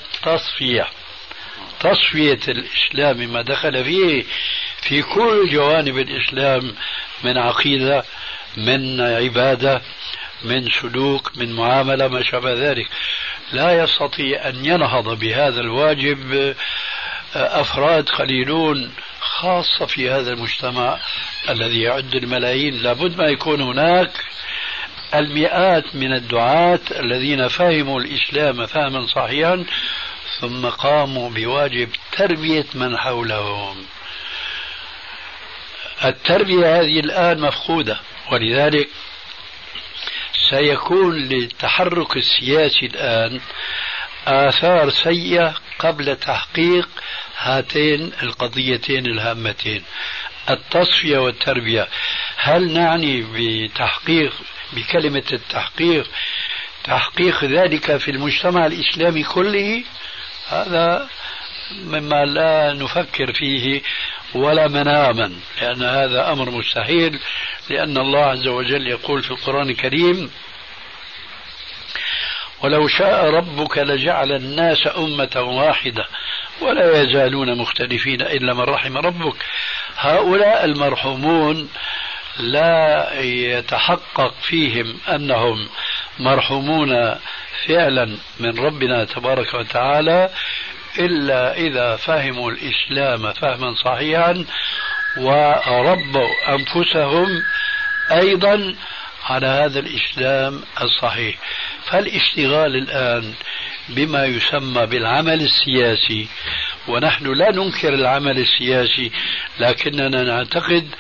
تصفية الإسلام ما دخل فيه في كل جوانب الإسلام، من عقيدة، من عبادة، من سلوك، من معاملة، ما شابه ذلك. لا يستطيع أن ينهض بهذا الواجب أفراد قليلون، خاصة في هذا المجتمع الذي يعد الملايين. لابد ما يكون هناك المئات من الدعاة الذين فهموا الإسلام فهما صحيحا ثم قاموا بواجب تربية من حولهم. التربية هذه الآن مفقودة، ولذلك سيكون للتحرك السياسي الآن آثار سيئة قبل تحقيق هاتين القضيتين الهامتين، التصفية والتربية. هل نعني بكلمة التحقيق تحقيق ذلك في المجتمع الإسلامي كله هذا مما لا نفكر فيه ولا مناما، لأن هذا أمر مستحيل، لأن الله عز وجل يقول في القرآن الكريم: ولو شاء ربك لجعل الناس أمة واحدة ولا يزالون مختلفين إلا من رحم ربك. هؤلاء المرحومون لا يتحقق فيهم أنهم مرحومون فعلا من ربنا تبارك وتعالى إلا إذا فهموا الإسلام فهما صحيحا وربوا أنفسهم أيضا على هذا الإسلام الصحيح. فالاشتغال الآن بما يسمى بالعمل السياسي، ونحن لا ننكر العمل السياسي لكننا نعتقد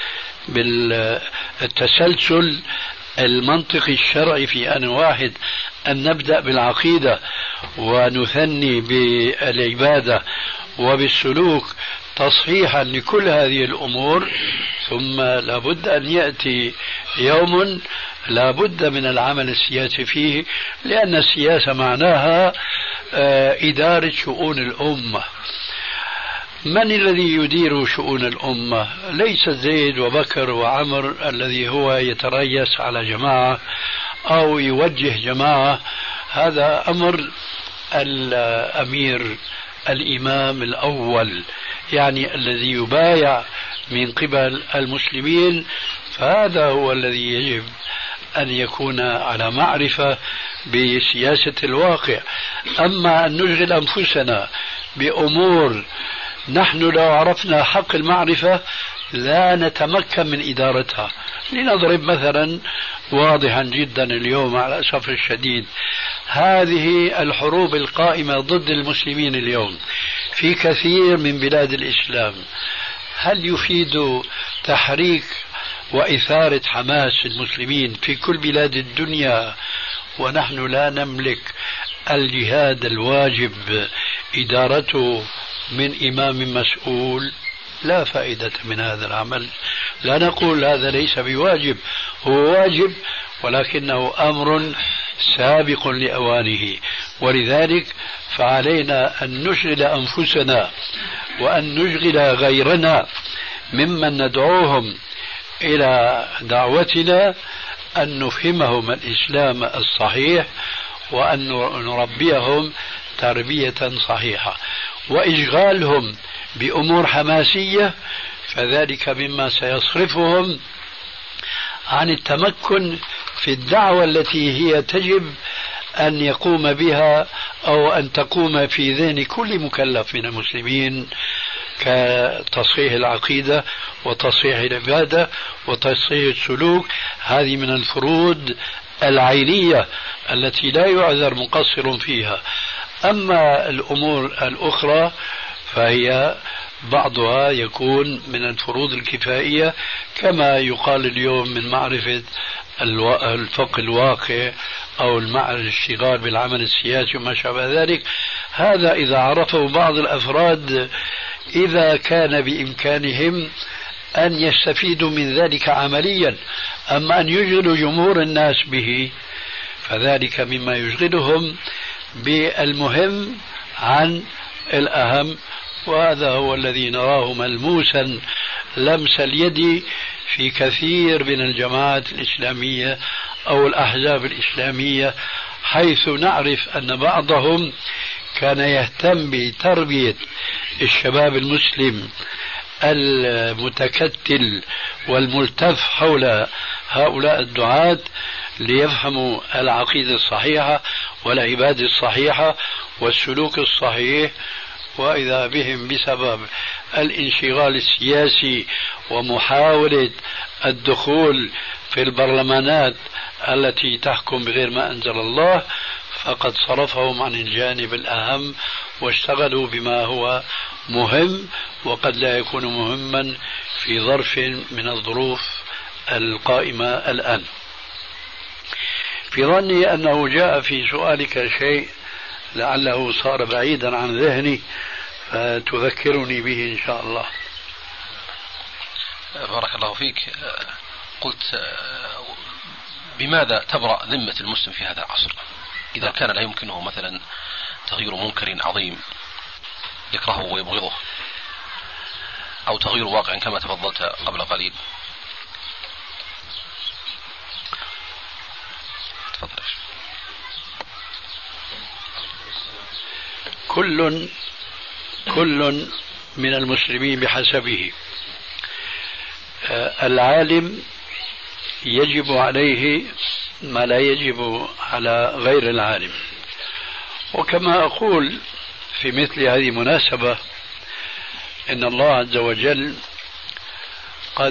بالتسلسل المنطقي الشرعي في آن واحد، أن نبدأ بالعقيدة ونثني بالعبادة وبالسلوك تصحيحا لكل هذه الأمور، ثم لابد أن يأتي يوم لابد من العمل السياسي فيه، لأن السياسة معناها إدارة شؤون الأمة. من الذي يدير شؤون الأمة؟ ليس زيد وبكر وعمر الذي هو يتريس على جماعة أو يوجه جماعة، هذا أمر الأمير الإمام الأول، يعني الذي يبايع من قبل المسلمين، فهذا هو الذي يجب أن يكون على معرفة بسياسة الواقع. أما أن نشغل أنفسنا بأمور نحن لو عرفنا حق المعرفة لا نتمكن من إدارتها. لنضرب مثلا واضحا جدا اليوم على الأسف الشديد، هذه الحروب القائمة ضد المسلمين اليوم في كثير من بلاد الإسلام، هل يفيد تحريك وإثارة حماس المسلمين في كل بلاد الدنيا ونحن لا نملك الجهاد الواجب إدارته من إمام مسؤول؟ لا فائدة من هذا العمل. لا نقول هذا ليس بواجب، هو واجب ولكنه أمر سابق لأوانه، ولذلك فعلينا أن نشغل أنفسنا وأن نشغل غيرنا ممن ندعوهم إلى دعوتنا أن نفهمهم الإسلام الصحيح وأن نربيهم تربية صحيحة. وإشغالهم بأمور حماسية فذلك مما سيصرفهم عن التمكن في الدعوة التي هي تجب أن يقوم بها أو أن تقوم في ذهن كل مكلف من المسلمين، كتصحيح العقيدة وتصحيح العبادة وتصحيح السلوك. هذه من الفروض العينية التي لا يعذر مقصر فيها. أما الأمور الأخرى فهي بعضها يكون من الفروض الكفائية، كما يقال اليوم من معرفة الفقه الواقع أو الاشتغال بالعمل السياسي وما شابه ذلك. هذا إذا عرفه بعض الأفراد إذا كان بإمكانهم أن يستفيدوا من ذلك عمليا. أما أن يشغلوا جمهور الناس به فذلك مما يشغلهم بالمهم عن الأهم، وهذا هو الذي نراه ملموسا لمس اليد في كثير من الجماعات الإسلامية أو الأحزاب الإسلامية، حيث نعرف أن بعضهم كان يهتم بتربية الشباب المسلم المتكتل والملتف حول هؤلاء الدعاة ليفهموا العقيدة الصحيحة والعبادة الصحيحة والسلوك الصحيح، وإذا بهم بسبب الانشغال السياسي ومحاولة الدخول في البرلمانات التي تحكم بغير ما أنزل الله فقد صرفهم عن الجانب الأهم واشتغلوا بما هو مهم وقد لا يكون مهما في ظرف من الظروف القائمة الآن. في ظني أنه جاء في سؤالك شيء لعله صار بعيدا عن ذهني فتذكرني به إن شاء الله. بارك الله فيك. قلت بماذا تبرأ ذمة المسلم في هذا العصر؟ إذا كان لا يمكنه مثلا تغيير منكر عظيم يكرهه ويبغضه، أو تغيير واقع كما تفضلت قبل قليل. تفضل. كل من المسلمين بحسبه. العالم يجب عليه ما لا يجب على غير العالم. وكما أقول في مثل هذه المناسبة إن الله عز وجل قد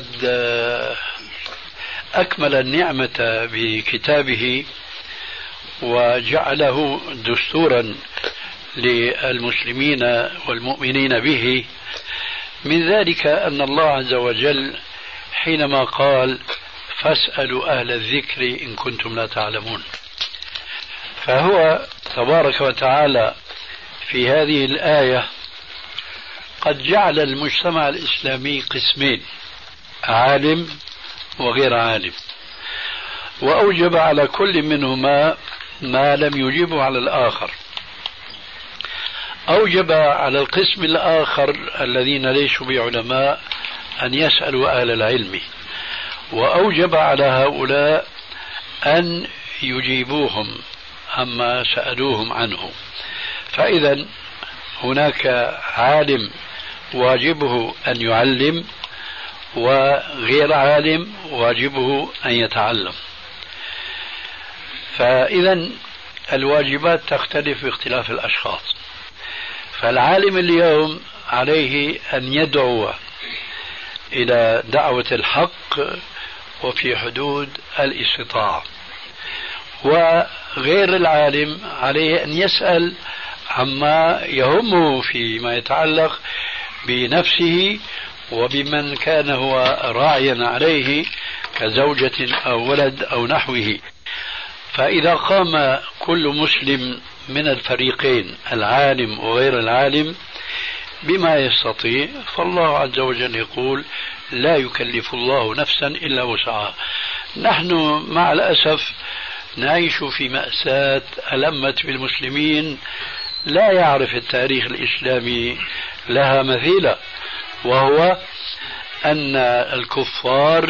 أكمل النعمة بكتابه وجعله دستورا للمسلمين والمؤمنين به. من ذلك أن الله عز وجل حينما قال فاسألوا أهل الذكر إن كنتم لا تعلمون، فهو تبارك وتعالى في هذه الآية قد جعل المجتمع الإسلامي قسمين، عالم وغير عالم، وأوجب على كل منهما ما لم يجبه على الآخر. أوجب على القسم الآخر الذين ليسوا بعلماء أن يسألوا أهل العلم، وأوجب على هؤلاء أن يجيبوهم عما سألوهم عنه. فإذا هناك عالم واجبه أن يعلم، وغير عالم واجبه أن يتعلم. فإذا الواجبات تختلف باختلاف الأشخاص. فالعالم اليوم عليه أن يدعو إلى دعوة الحق وفي حدود الاستطاعة، وغير العالم عليه أن يسأل عما يهمه فيما يتعلق بنفسه وبمن كان هو راعيا عليه كزوجة أو ولد أو نحوه. فإذا قام كل مسلم من الفريقين العالم وغير العالم بما يستطيع، فالله عز وجل يقول لا يكلف الله نفسا إلا وسعها. نحن مع الأسف نعيش في مأساة ألمت بالمسلمين لا يعرف التاريخ الإسلامي لها مثيلة، وهو أن الكفار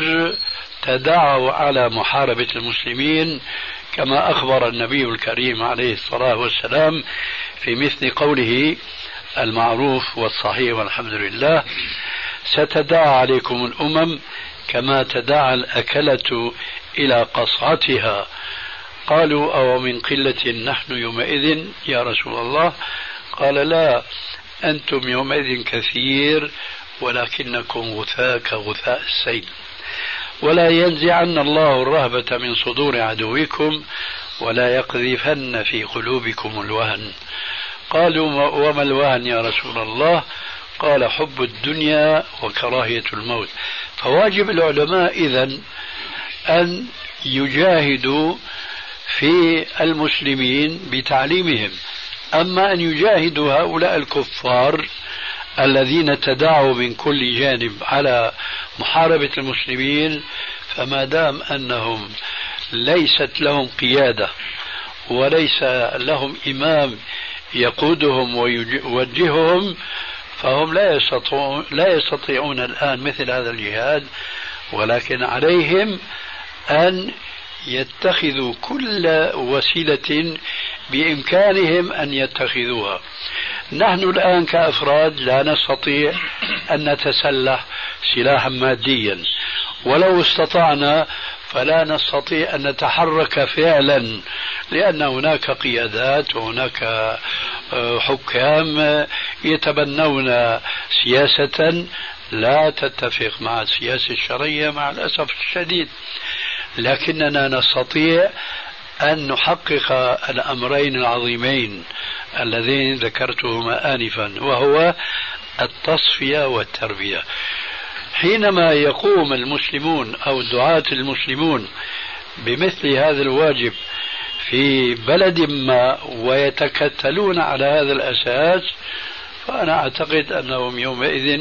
تداعوا على محاربة المسلمين كما أخبر النبي الكريم عليه الصلاة والسلام في مثل قوله المعروف والصحيح والحمد لله: ستداعى عليكم الأمم كما تداعى الأكلة إلى قصعتها. قالوا أو من قلة نحن يومئذ يا رسول الله؟ قال لا، أنتم يومئذ كثير ولكنكم غثاء كغثاء السيل. ولا ينزعن الله الرهبة من صدور عدوكم ولا يقذفن في قلوبكم الوهن. قالوا وما الوهن يا رسول الله؟ قال حب الدنيا وكراهية الموت. فواجب العلماء إذن أن يجاهدوا في المسلمين بتعليمهم. أما أن يجاهدوا هؤلاء الكفار الذين تداعوا من كل جانب على محاربة المسلمين، فما دام أنهم ليست لهم قيادة وليس لهم إمام يقودهم ويوجههم، فهم لا يستطيعون الآن مثل هذا الجهاد، ولكن عليهم أن يتخذوا كل وسيلة بإمكانهم أن يتخذوها. نحن الآن كأفراد لا نستطيع أن نتسلح سلاحا ماديا، ولو استطعنا فلا نستطيع أن نتحرك فعلا، لأن هناك قيادات وهناك حكام يتبنون سياسة لا تتفق مع السياسة الشرعية مع الأسف الشديد. لكننا نستطيع أن نحقق الأمرين العظيمين اللذين ذكرتهما آنفا، وهو التصفية والتربية. حينما يقوم المسلمون أو دعاة المسلمون بمثل هذا الواجب في بلد ما ويتكتلون على هذا الأساس، فأنا أعتقد أنهم يومئذ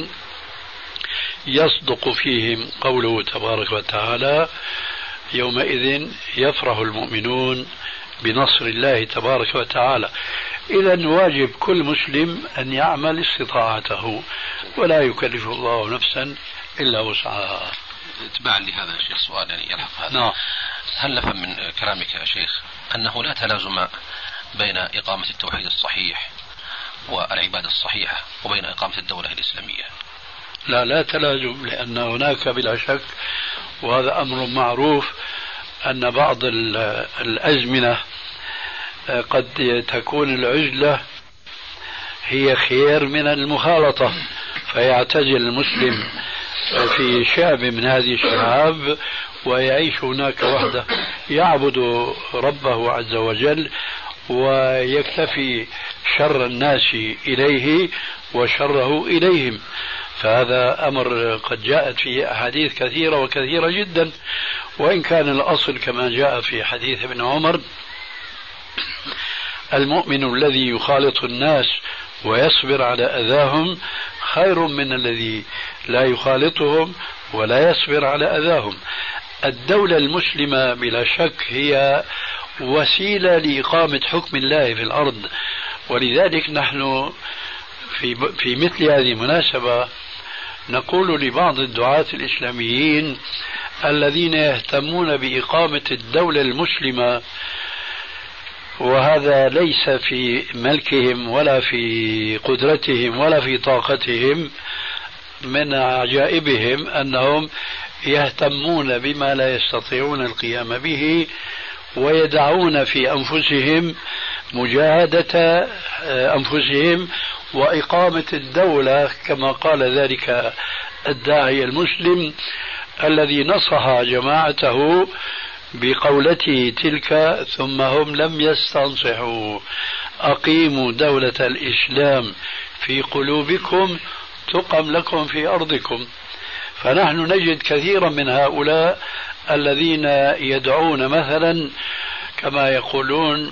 يصدق فيهم قوله تبارك وتعالى: يومئذ يفرح المؤمنون بنصر الله تبارك وتعالى. إذا واجب كل مسلم أن يعمل استطاعته، ولا يكلف الله نفسا إلا وسعها. اتباعا لهذا يا شيخ سؤال يعني يلحق هذا. نعم. هل نفهم من كلامك يا شيخ أنه لا تلازم بين إقامة التوحيد الصحيح والعبادة الصحيحة وبين إقامة الدولة الإسلامية؟ لا تلازم، لأن هناك بلا شك، وهذا أمر معروف، أن بعض الأزمنة قد تكون العزلة هي خير من المخالطة، فيعتزل المسلم في شعب من هذه الشعاب ويعيش هناك وحده، يعبد ربه عز وجل ويكتفي شر الناس إليه وشره إليهم. فهذا أمر قد جاءت فيه أحاديث كثيرة وكثيرة جدا، وإن كان الأصل كما جاء في حديث ابن عمر: المؤمن الذي يخالط الناس ويصبر على أذاهم خير من الذي لا يخالطهم ولا يصبر على أذاهم. الدولة المسلمة بلا شك هي وسيلة لإقامة حكم الله في الأرض، ولذلك نحن في مثل هذه المناسبة نقول لبعض الدعاة الإسلاميين الذين يهتمون بإقامة الدولة المسلمة، وهذا ليس في ملكهم ولا في قدرتهم ولا في طاقتهم، من عجائبهم أنهم يهتمون بما لا يستطيعون القيام به ويدعون في أنفسهم مجاهدة أنفسهم وإقامة الدولة، كما قال ذلك الداعي المسلم الذي نصح جماعته بقولته تلك ثم هم لم يستنصحوا: أقيموا دولة الإسلام في قلوبكم تقم لكم في أرضكم. فنحن نجد كثيرا من هؤلاء الذين يدعون مثلا كما يقولون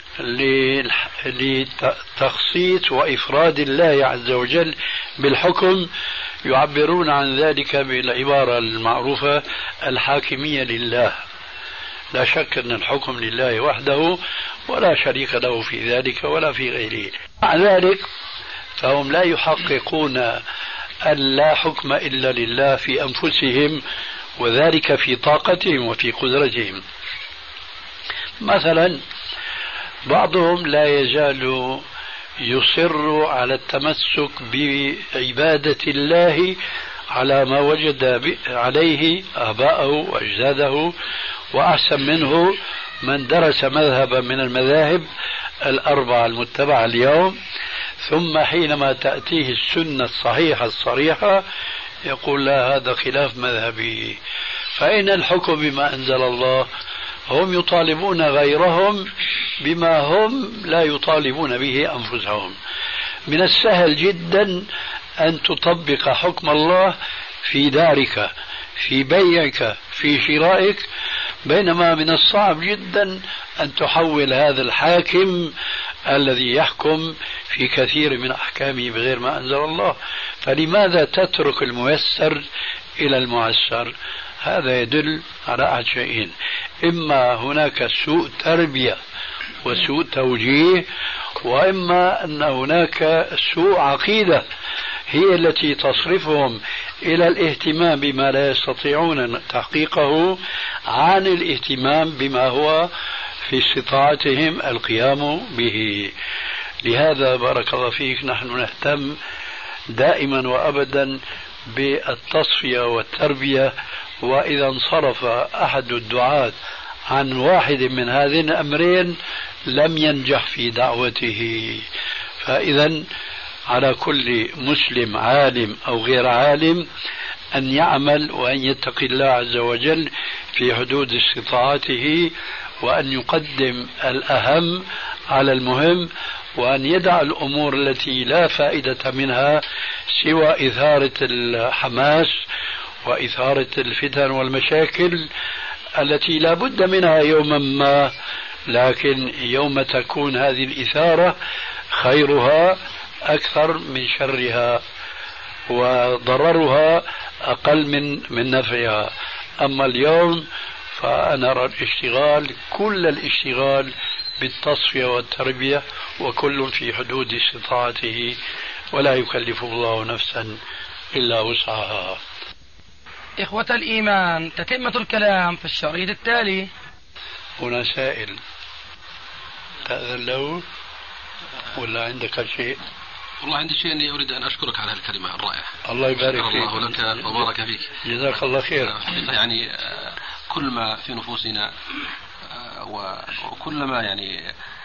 لتخصيص وإفراد الله عز وجل بالحكم، يعبرون عن ذلك بالعبارة المعروفة: الحاكمية لله. لا شك أن الحكم لله وحده ولا شريك له في ذلك ولا في غيره. مع ذلك فهم لا يحققون أن لا حكم إلا لله في أنفسهم، وذلك في طاقتهم وفي قدرتهم. مثلا بعضهم لا يزال يصر على التمسك بعبادة الله على ما وجد عليه آباءه وأجداده، وأحسن منه من درس مذهبا من المذاهب الأربعة المتبعة اليوم، ثم حينما تأتيه السنة الصحيحة الصريحة يقول: لا، هذا خلاف مذهبي. فإن الحكم بما أنزل الله؟ هم يطالبون غيرهم بما هم لا يطالبون به أنفسهم. من السهل جدا أن تطبق حكم الله في دارك، في بيعك، في شرائك، بينما من الصعب جدا أن تحول هذا الحاكم الذي يحكم في كثير من أحكامه بغير ما أنزل الله. فلماذا تترك الميسر إلى المعسر؟ هذا يدل على أحد شيئين: إما هناك سوء تربية وسوء توجيه، وإما أن هناك سوء عقيدة هي التي تصرفهم إلى الاهتمام بما لا يستطيعون تحقيقه عن الاهتمام بما هو في استطاعتهم القيام به. لهذا بارك الله فيك نحن نهتم دائما وأبدا بالتصفية والتربية، وإذا انصرف أحد الدعاة عن واحد من هذين الأمرين لم ينجح في دعوته. فإذا على كل مسلم عالم أو غير عالم أن يعمل وأن يتقي الله عز وجل في حدود استطاعته، وأن يقدم الأهم على المهم، وأن يدع الأمور التي لا فائدة منها سوى إثارة الحماس وإثارة الفتن والمشاكل التي لا بد منها يوما ما، لكن يوم تكون هذه الإثارة خيرها أكثر من شرها وضررها أقل من نفعها. أما اليوم فأنا أرى الاشتغال، كل الاشتغال بالتصفية والتربية، وكل في حدود استطاعته، ولا يكلف الله نفسا إلا وسعها. إخوة الإيمان، تتمة الكلام في الشريط التالي. هنا سائل، تأذن له ولا عندك شيء؟ والله عندي شيء أني أريد أن أشكرك على الكلمة الرائعة. الله يبارك فيك. الله لك وبارك فيك. جزاك الله خير. يعني كل ما في نفوسنا وكل ما يعني